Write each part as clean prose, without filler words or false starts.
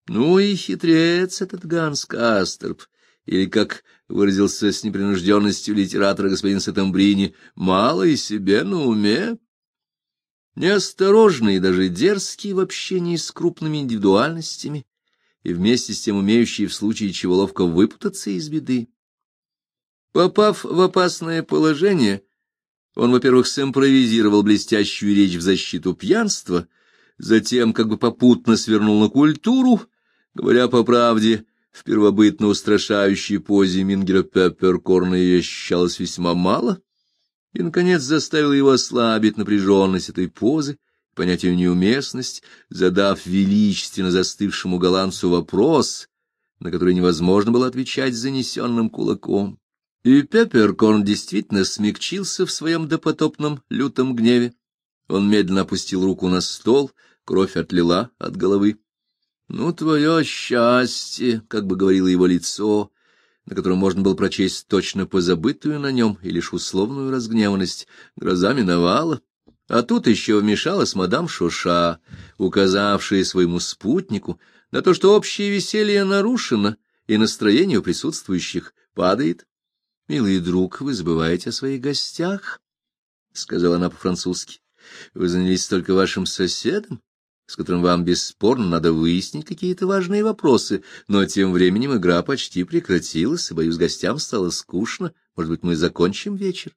Ну и хитрец этот Ганс Касторп, или, как выразился с непринужденностью литератора господин Сеттембрини, мало и себе на уме. Неосторожный и даже дерзкий в общении с крупными индивидуальностями и вместе с тем умеющий в случае чего ловко выпутаться из беды. Попав в опасное положение, он, во-первых, симпровизировал блестящую речь в защиту пьянства, затем как бы попутно свернул на культуру, говоря по правде, в первобытно устрашающей позе Мингера Пепперкорна ее ощущалось весьма мало, и, наконец, заставил его ослабить напряженность этой позы, понять ее неуместность, задав величественно застывшему голландцу вопрос, на который невозможно было отвечать занесенным кулаком. И Пепперкорн действительно смягчился в своем допотопном лютом гневе. Он медленно опустил руку на стол, кровь отлила от головы. — Ну, твое счастье, — как бы говорило его лицо, на котором можно было прочесть точно позабытую на нем и лишь условную разгневанность, гроза миновала. А тут еще вмешалась мадам Шоша, указавшая своему спутнику на то, что общее веселье нарушено и настроение у присутствующих падает. — Милый друг, вы забываете о своих гостях, — сказала она по-французски. — Вы занялись только вашим соседом, с которым вам бесспорно надо выяснить какие-то важные вопросы, но тем временем игра почти прекратилась, и, боюсь, гостям стало скучно. Может быть, мы закончим вечер?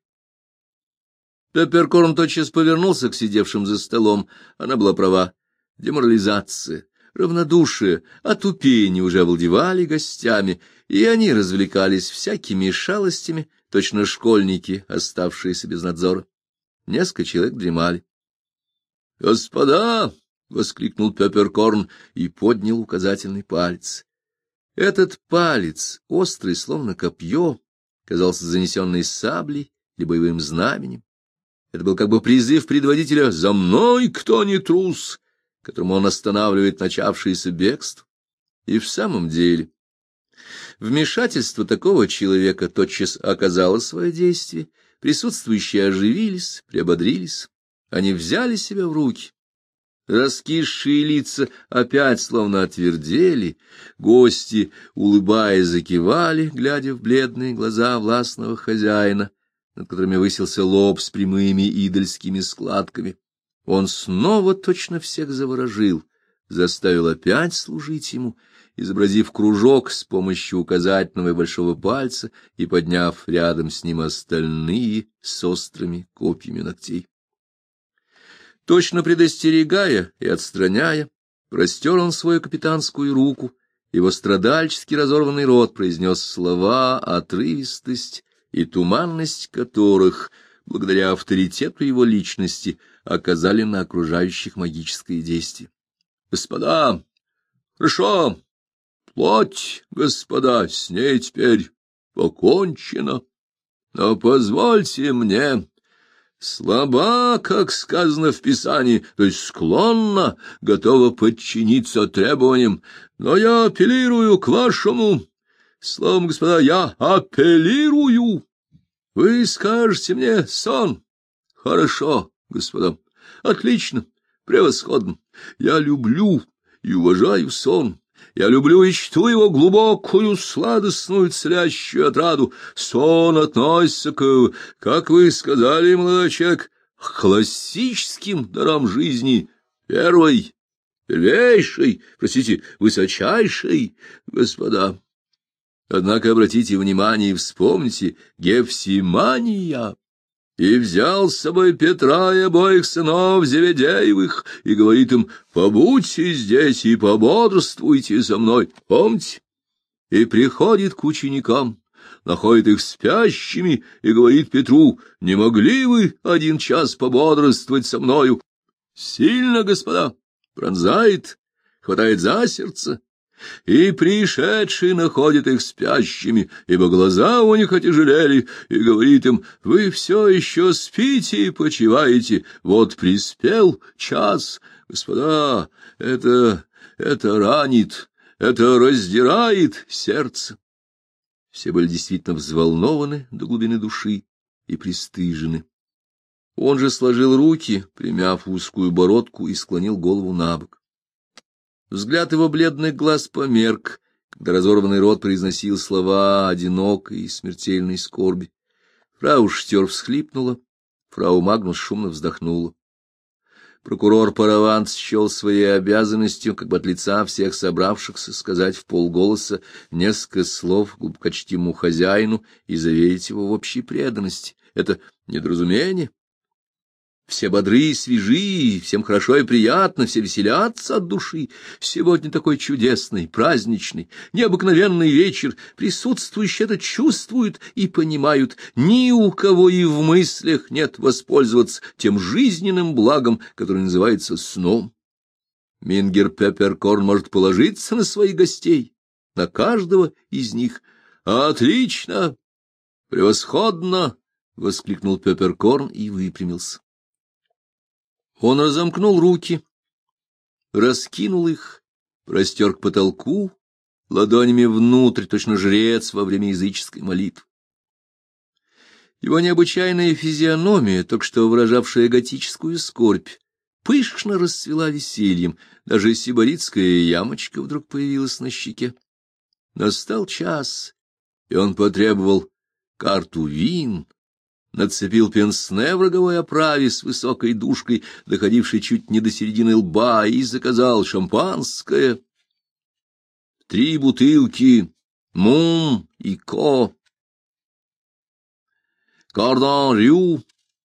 Пепперкорн тотчас повернулся к сидевшим за столом. Она была права. Деморализация, равнодушие, отупение уже овладевали гостями, и они развлекались всякими шалостями, точно школьники, оставшиеся без надзора. Несколько человек дремали. — Господа! — воскликнул Пепперкорн и поднял указательный палец. Этот палец, острый, словно копье, казался занесенной саблей или боевым знаменем. Это был как бы призыв предводителя «За мной, кто не трус!», которому он останавливает начавшееся бегство. И в самом деле вмешательство такого человека тотчас оказало свое действие, присутствующие оживились, приободрились, они взяли себя в руки. Раскисшие лица опять словно отвердели, гости, улыбаясь, закивали, глядя в бледные глаза властного хозяина, над которыми высился лоб с прямыми идольскими складками. Он снова точно всех заворожил, заставил опять служить ему, изобразив кружок с помощью указательного и большого пальца и подняв рядом с ним остальные с острыми копьями ногтей. Точно предостерегая и отстраняя, простер он свою капитанскую руку, его страдальчески разорванный рот произнес слова, отрывистость и туманность которых, благодаря авторитету его личности, оказали на окружающих магическое действие. — Господа, хорошо, плоть, господа, с ней теперь покончено, но позвольте мне... Слаба, как сказано в Писании, то есть склонна, готова подчиниться требованиям, но я апеллирую к вашему. Словом, господа, я апеллирую. Вы скажете мне сон. Хорошо, господа, отлично, превосходно. Я люблю и уважаю сон. Я люблю и чту его глубокую, сладостную, целящую отраду. Сон относится к, как вы сказали, молодой человек, к классическим дарам жизни. Первейшей, высочайшей, господа. Однако обратите внимание и вспомните Гефсимания. И взял с собой Петра и обоих сынов Зеведеевых, и говорит им: побудьте здесь и пободрствуйте со мной. Помните? И приходит к ученикам, находит их спящими, и говорит Петру: не могли вы 1 час пободрствовать со мною? Сильно, господа, пронзает, хватает за сердце. И пришедший находит их спящими, ибо глаза у них отяжелели, и говорит им: вы все еще спите и почиваете, вот приспел час. Господа, это ранит, это раздирает сердце. Все были действительно взволнованы до глубины души и пристыжены. Он же сложил руки, примяв узкую бородку, и склонил голову набок. Взгляд его бледных глаз померк, когда разорванный рот произносил слова одинокой и смертельной скорби. Фрау Штёр всхлипнула, фрау Магнус шумно вздохнула. Прокурор Паравант счел своей обязанностью, как бы от лица всех собравшихся, сказать вполголоса несколько слов глубокочтимому хозяину и заверить его в общей преданности. Это недоразумение. Все бодры и свежи, всем хорошо и приятно, все веселятся от души. Сегодня такой чудесный, праздничный, необыкновенный вечер. Присутствующие это чувствуют и понимают. Ни у кого и в мыслях нет воспользоваться тем жизненным благом, которое называется сном. Мингер Пепперкорн может положиться на своих гостей, на каждого из них. «Отлично! Превосходно!» — воскликнул Пепперкорн и выпрямился. Он разомкнул руки, раскинул их, простер к потолку, ладонями внутрь, точно жрец во время языческой молитвы. Его необычайная физиономия, только что выражавшая готическую скорбь, пышно расцвела весельем, даже сибаритская ямочка вдруг появилась на щеке. Настал час, и он потребовал карту вин, нацепил пенсне в роговой оправе с высокой дужкой, доходившей чуть не до середины лба, и заказал шампанское. 3 бутылки Мун и Ко, Кордон Рю,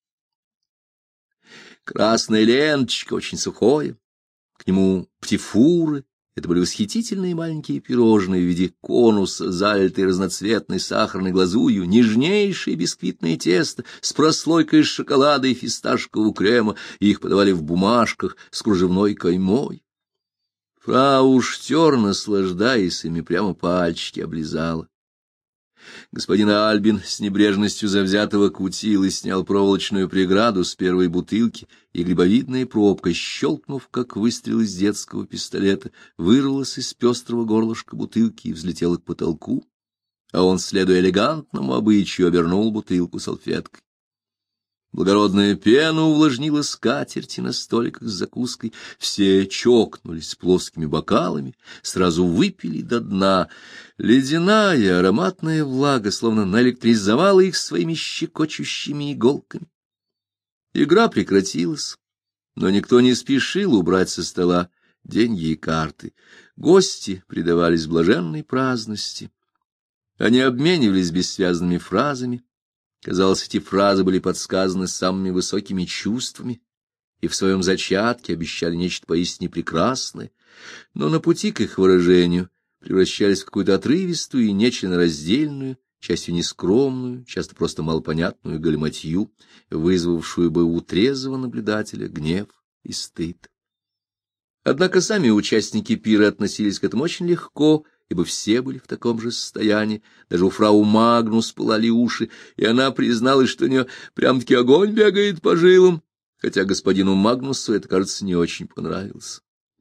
красная ленточка, очень сухое, к нему птифуры. Это были восхитительные маленькие пирожные в виде конуса, залитые разноцветной сахарной глазурью, нежнейшее бисквитное тесто с прослойкой из шоколада и фисташкового крема, и их подавали в бумажках с кружевной каймой. Фрау Штёр, наслаждаясь ими, прямо пальчики облизала. Господин Альбин с небрежностью завзятого кутил и снял проволочную преграду с первой бутылки, и грибовидная пробка, щелкнув, как выстрел из детского пистолета, вырвалась из пестрого горлышка бутылки и взлетела к потолку, а он, следуя элегантному обычаю, обернул бутылку салфеткой. Благородная пена увлажнила скатерти на столиках с закуской. Все чокнулись плоскими бокалами, сразу выпили до дна. Ледяная ароматная влага словно наэлектризовала их своими щекочущими иголками. Игра прекратилась, но никто не спешил убрать со стола деньги и карты. Гости предавались блаженной праздности. Они обменивались бессвязными фразами. Казалось, эти фразы были подсказаны самыми высокими чувствами и в своем зачатке обещали нечто поистине прекрасное, но на пути к их выражению превращались в какую-то отрывистую и нечленораздельную, частью нескромную, часто просто малопонятную галиматью, вызвавшую бы у трезвого наблюдателя гнев и стыд. Однако сами участники пира относились к этому очень легко, ибо все были в таком же состоянии. Даже у фрау Магнус пылали уши, и она призналась, что у нее прям-таки огонь бегает по жилам, хотя господину Магнусу это, кажется, не очень понравилось.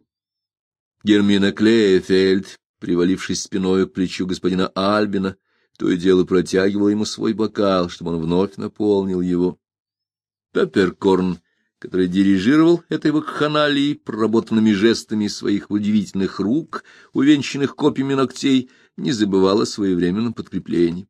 Гермина Клейфельд, привалившись спиной к плечу господина Альбина, то и дело протягивала ему свой бокал, чтобы он вновь наполнил его. Пепперкорн, который дирижировал этой вакханалией, проработанными жестами своих удивительных рук, увенчанных копьями ногтей, не забывал о своевременном подкреплении.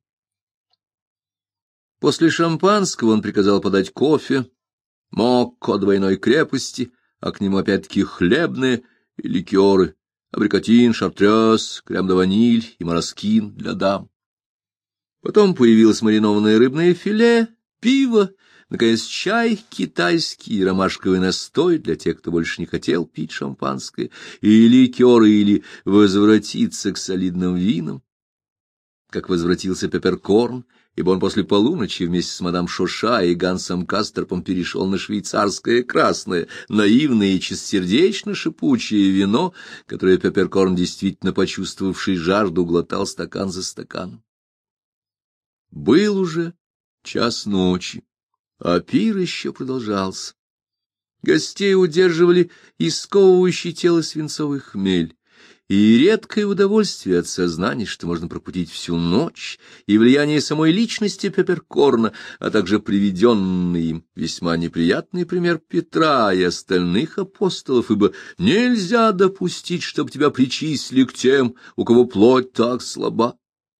После шампанского он приказал подать кофе, мокко двойной крепости, а к нему опять-таки хлебные и ликеры, абрикотин, шартрез, крем-де-ваниль и мороскин для дам. Потом появилось маринованное рыбное филе, пиво, наконец, чай китайский и ромашковый настой для тех, кто больше не хотел пить шампанское, и ликеры, или возвратиться к солидным винам, как возвратился Пепперкорн, ибо он после полуночи вместе с мадам Шоша и Гансом Кастерпом перешел на швейцарское красное, наивное и чистосердечно шипучее вино, которое Пепперкорн, действительно почувствовавший жажду, глотал стакан за стаканом. Был уже час ночи, а пир еще продолжался. Гостей удерживали и сковывающий тело свинцовый хмель, и редкое удовольствие от сознания, что можно пропустить всю ночь, и влияние самой личности Пепперкорна, а также приведенный им весьма неприятный пример Петра и остальных апостолов, ибо нельзя допустить, чтобы тебя причислили к тем, у кого плоть так слаба.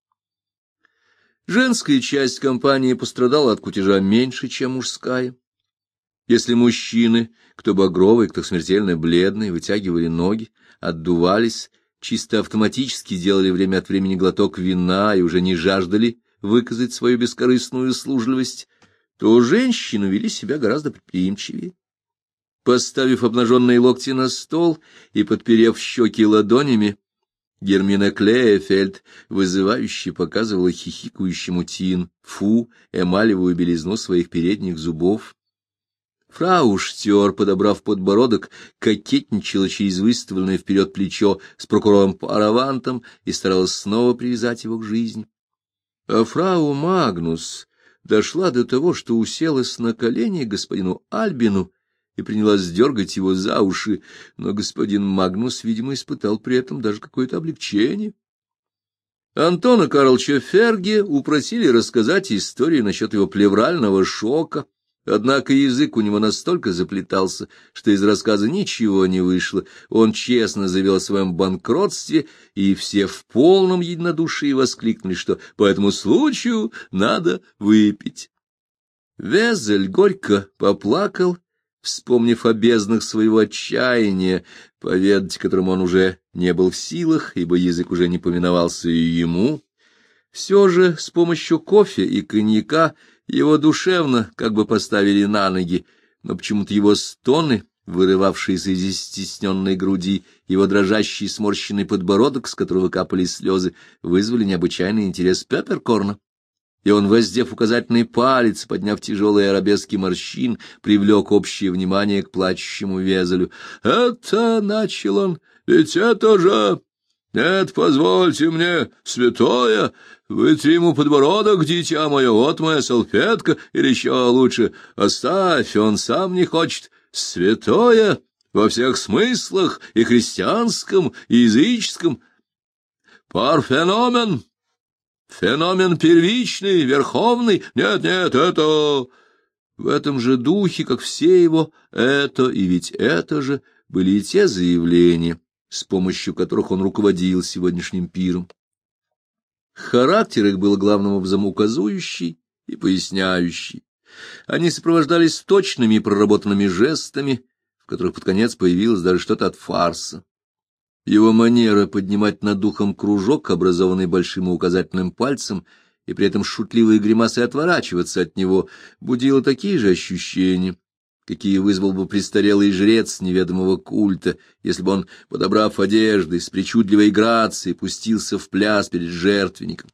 Женская часть компании пострадала от кутежа меньше, чем мужская. Если мужчины, кто багровый, кто смертельно бледный, вытягивали ноги, отдувались, чисто автоматически делали время от времени глоток вина и уже не жаждали выказать свою бескорыстную услужливость, то женщины вели себя гораздо предприимчивее. Поставив обнаженные локти на стол и подперев щеки ладонями, Гермина Клеефельд вызывающе показывала хихикающему Тин-Фу эмалевую белизну своих передних зубов. Фрау Штёр, подобрав подбородок, кокетничала через выставленное вперед плечо с прокурором Паравантом и старалась снова привязать его к жизни. А фрау Магнус дошла до того, что уселась на колени господину Альбину и принялась дергать его за уши, но господин Магнус, видимо, испытал при этом даже какое-то облегчение. Антона Карловича Ферге упросили рассказать историю насчет его плеврального шока, однако язык у него настолько заплетался, что из рассказа ничего не вышло. Он честно заявил о своем банкротстве, и все в полном единодушии воскликнули, что по этому случаю надо выпить. Везель горько поплакал, вспомнив о безднах своего отчаяния, поведать которому он уже не был в силах, ибо язык уже не повиновался и ему. Все же с помощью кофе и коньяка его душевно как бы поставили на ноги, но почему-то его стоны, вырывавшиеся из стесненной груди, его дрожащий сморщенный подбородок, с которого капали слезы, вызвали необычайный интерес Пепперкорна. И он, воздев указательный палец, подняв тяжелые арабески морщин, привлек общее внимание к плачущему Везелю. — Это, — начал он, — ведь это же... Нет, позвольте мне, святое, вытри ему подбородок, дитя мое, вот моя салфетка, или еще лучше, оставь, он сам не хочет, святое во всех смыслах, и христианском, и языческом. Парфеномен, феномен первичный, верховный, нет, это... В этом же духе, как все его это, и ведь это же были и те заявления, с помощью которых он руководил сегодняшним пиром. Характер их был главным образом указующий и поясняющий. Они сопровождались точными и проработанными жестами, в которых под конец появилось даже что-то от фарса. Его манера поднимать над духом кружок, образованный большим и указательным пальцем, и при этом шутливые гримасы отворачиваться от него, будила такие же ощущения, какие вызвал бы престарелый жрец неведомого культа, если бы он, подобрав одежды, с причудливой грацией пустился в пляс перед жертвенником.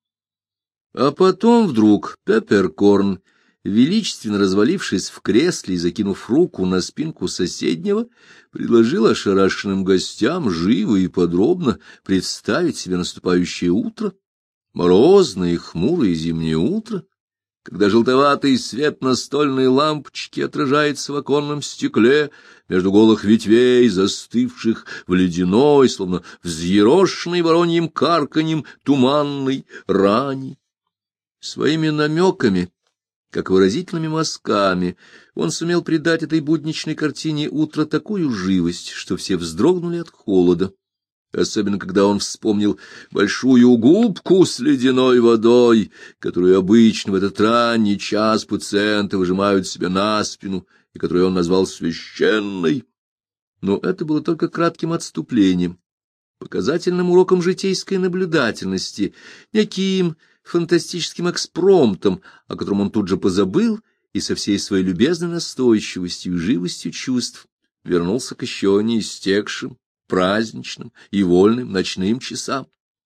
А потом вдруг Пепперкорн, величественно развалившись в кресле и закинув руку на спинку соседнего, предложил ошарашенным гостям живо и подробно представить себе наступающее утро, морозное и хмурое зимнее утро, когда желтоватый свет настольной лампочки отражается в оконном стекле между голых ветвей, застывших в ледяной, словно взъерошенной вороньим карканьем, туманной рани. Своими намеками, как выразительными мазками, он сумел придать этой будничной картине утра такую живость, что все вздрогнули от холода. Особенно, когда он вспомнил большую губку с ледяной водой, которую обычно в этот ранний час пациенты выжимают себе на спину, и которую он назвал священной. Но это было только кратким отступлением, показательным уроком житейской наблюдательности, неким фантастическим экспромтом, о котором он тут же позабыл и со всей своей любезной настойчивостью и живостью чувств вернулся к еще не истекшим, праздничным и вольным ночным часам.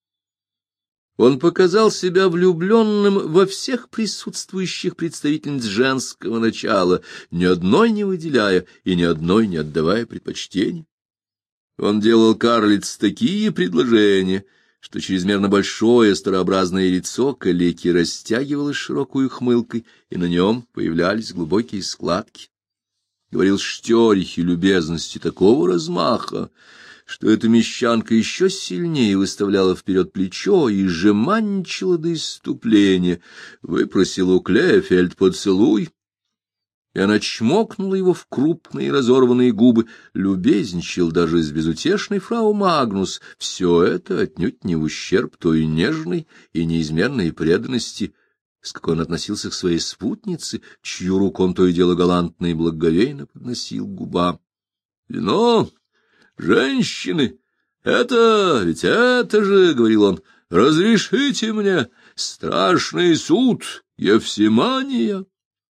Он показал себя влюбленным во всех присутствующих представительниц женского начала, ни одной не выделяя и ни одной не отдавая предпочтения. Он делал карлиц такие предложения, что чрезмерно большое старообразное лицо калеки растягивалось широкой ухмылкой, и на нем появлялись глубокие складки. Говорил Штёрихе любезности такого размаха, что эта мещанка еще сильнее выставляла вперед плечо и жеманничала до исступления, выпросила у Клефельд поцелуй, и она чмокнула его в крупные разорванные губы, любезничал даже с безутешной фрау Магнус. Все это отнюдь не в ущерб той нежной и неизменной преданности, с какой он относился к своей спутнице, чью руку он то и дело галантно и благоговейно подносил к губам. — Вино, женщины, ведь это же, — говорил он, — разрешите мне страшный суд Евсимания.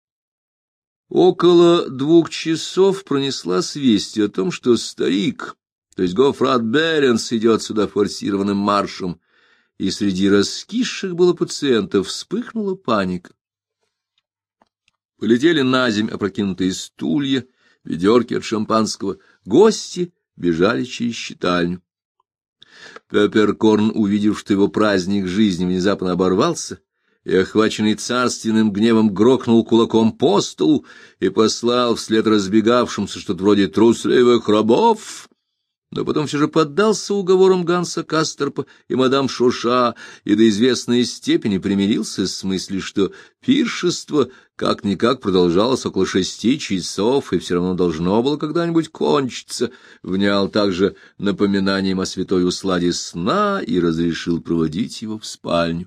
Около 2 часов пронеслась весть о том, что старик, то есть Гофрат Беренс, идет сюда форсированным маршем, и среди раскисших было пациентов вспыхнула паника. Полетели наземь опрокинутые стулья, ведерки от шампанского, гости бежали через читальню. Пепперкорн, увидев, что его праздник жизни внезапно оборвался, и, охваченный царственным гневом, грохнул кулаком по столу и послал вслед разбегавшимся что-то вроде трусливых рабов, но потом все же поддался уговорам Ганса Касторпа и мадам Шоша и до известной степени примирился с мыслью, что пиршество как-никак продолжалось около 6 часов и все равно должно было когда-нибудь кончиться, внял также напоминанием о святой усладе сна и разрешил проводить его в спальню.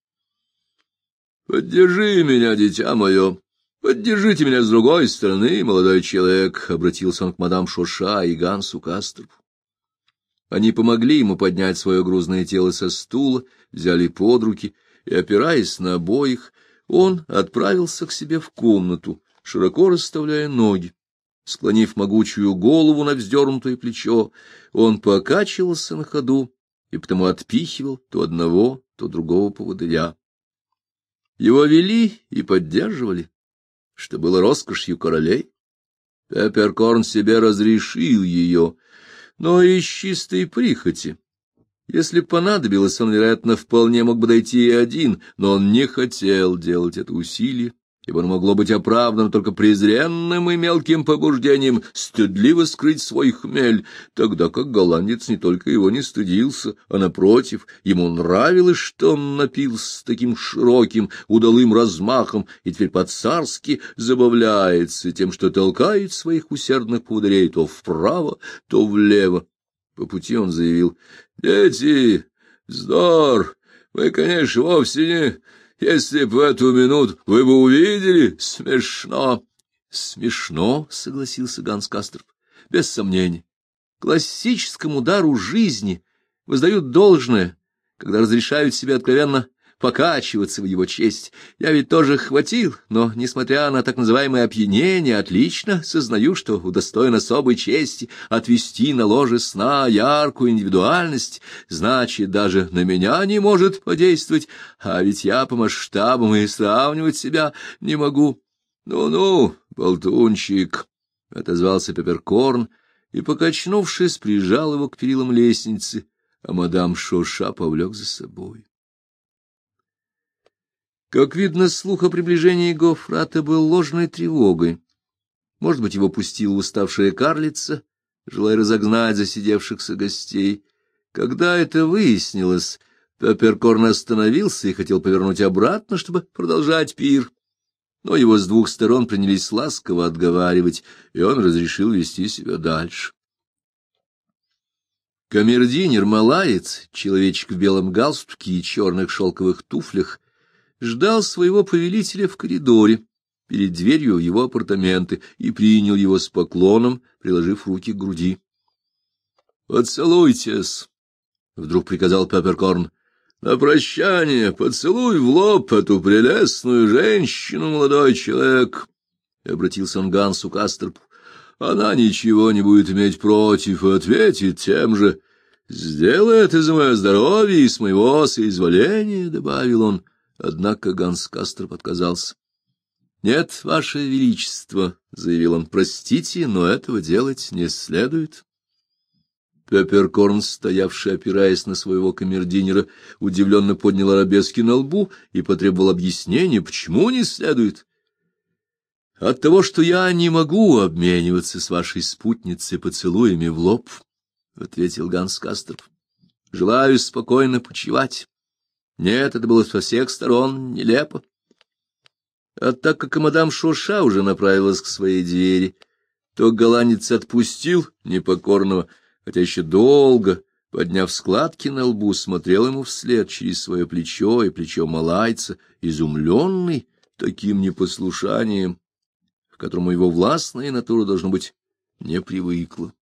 «Поддержи меня, дитя мое, поддержите меня с другой стороны, молодой человек», — обратился он к мадам Шоша и Гансу Касторпу. Они помогли ему поднять свое грузное тело со стула, взяли под руки, и, опираясь на обоих, он отправился к себе в комнату, широко расставляя ноги. Склонив могучую голову на вздернутое плечо, он покачивался на ходу и потому отпихивал то одного, то другого поводыря. Его вели и поддерживали, что было роскошью королей. Пепперкорн себе разрешил ее, но из чистой прихоти. Если понадобилось, он, вероятно, вполне мог бы дойти и один, но он не хотел делать это усилие, ибо оно могло быть оправдано только презренным и мелким побуждением стыдливо скрыть свой хмель, тогда как голландец не только его не стыдился, а, напротив, ему нравилось, что он напился с таким широким, удалым размахом и теперь по-царски забавляется тем, что толкает своих усердных поводырей то вправо, то влево. По пути он заявил: «Дети, вздор, вы, конечно, вовсе не... Если б в эту минуту вы бы увидели, смешно». — Смешно, — согласился Ганс Касторп, — без сомнений. Классическому дару жизни воздают должное, когда разрешают себе откровенно покачиваться в его честь. Я ведь тоже хватил, но, несмотря на так называемое опьянение, отлично сознаю, что удостоен особой чести отвести на ложе сна яркую индивидуальность, значит, даже на меня не может подействовать, а ведь я по масштабам и сравнивать себя не могу. Ну-ну, болтунчик, — отозвался Пепперкорн и, покачнувшись, прижал его к перилам лестницы, а мадам Шоша повлек за собой. Как видно, слух о приближении Гофрата был ложной тревогой. Может быть, его пустила уставшая карлица, желая разогнать засидевшихся гостей. Когда это выяснилось, Пепперкорн остановился и хотел повернуть обратно, чтобы продолжать пир. Но его с 2 сторон принялись ласково отговаривать, и он разрешил вести себя дальше. Камердинер Малаец, человечек в белом галстуке и черных шелковых туфлях, ждал своего повелителя в коридоре, перед дверью в его апартаменты, и принял его с поклоном, приложив руки к груди. — Поцелуйтесь, — вдруг приказал Пепперкорн. — На прощание поцелуй в лоб эту прелестную женщину, молодой человек, — обратился он к Гансу Касторпу. — Она ничего не будет иметь против и ответит тем же. — Сделай это за мое здоровье и с моего соизволения, — добавил он. Однако Ганс Касторп отказался. — Нет, ваше величество, — заявил он, — простите, но этого делать не следует. Пепперкорн, стоявший, опираясь на своего камердинера, удивленно поднял арабески на лбу и потребовал объяснения, почему не следует. — От того, что я не могу обмениваться с вашей спутницей поцелуями в лоб, ответил Ганс Касторп. — Желаю спокойно почивать. Нет, это было со всех сторон нелепо. А так как и мадам Шоша уже направилась к своей двери, то голландец отпустил непокорного, хотя еще долго, подняв складки на лбу, смотрел ему вслед через свое плечо и плечо малайца, изумленный таким непослушанием, к которому его властная натура, должно быть, не привыкла.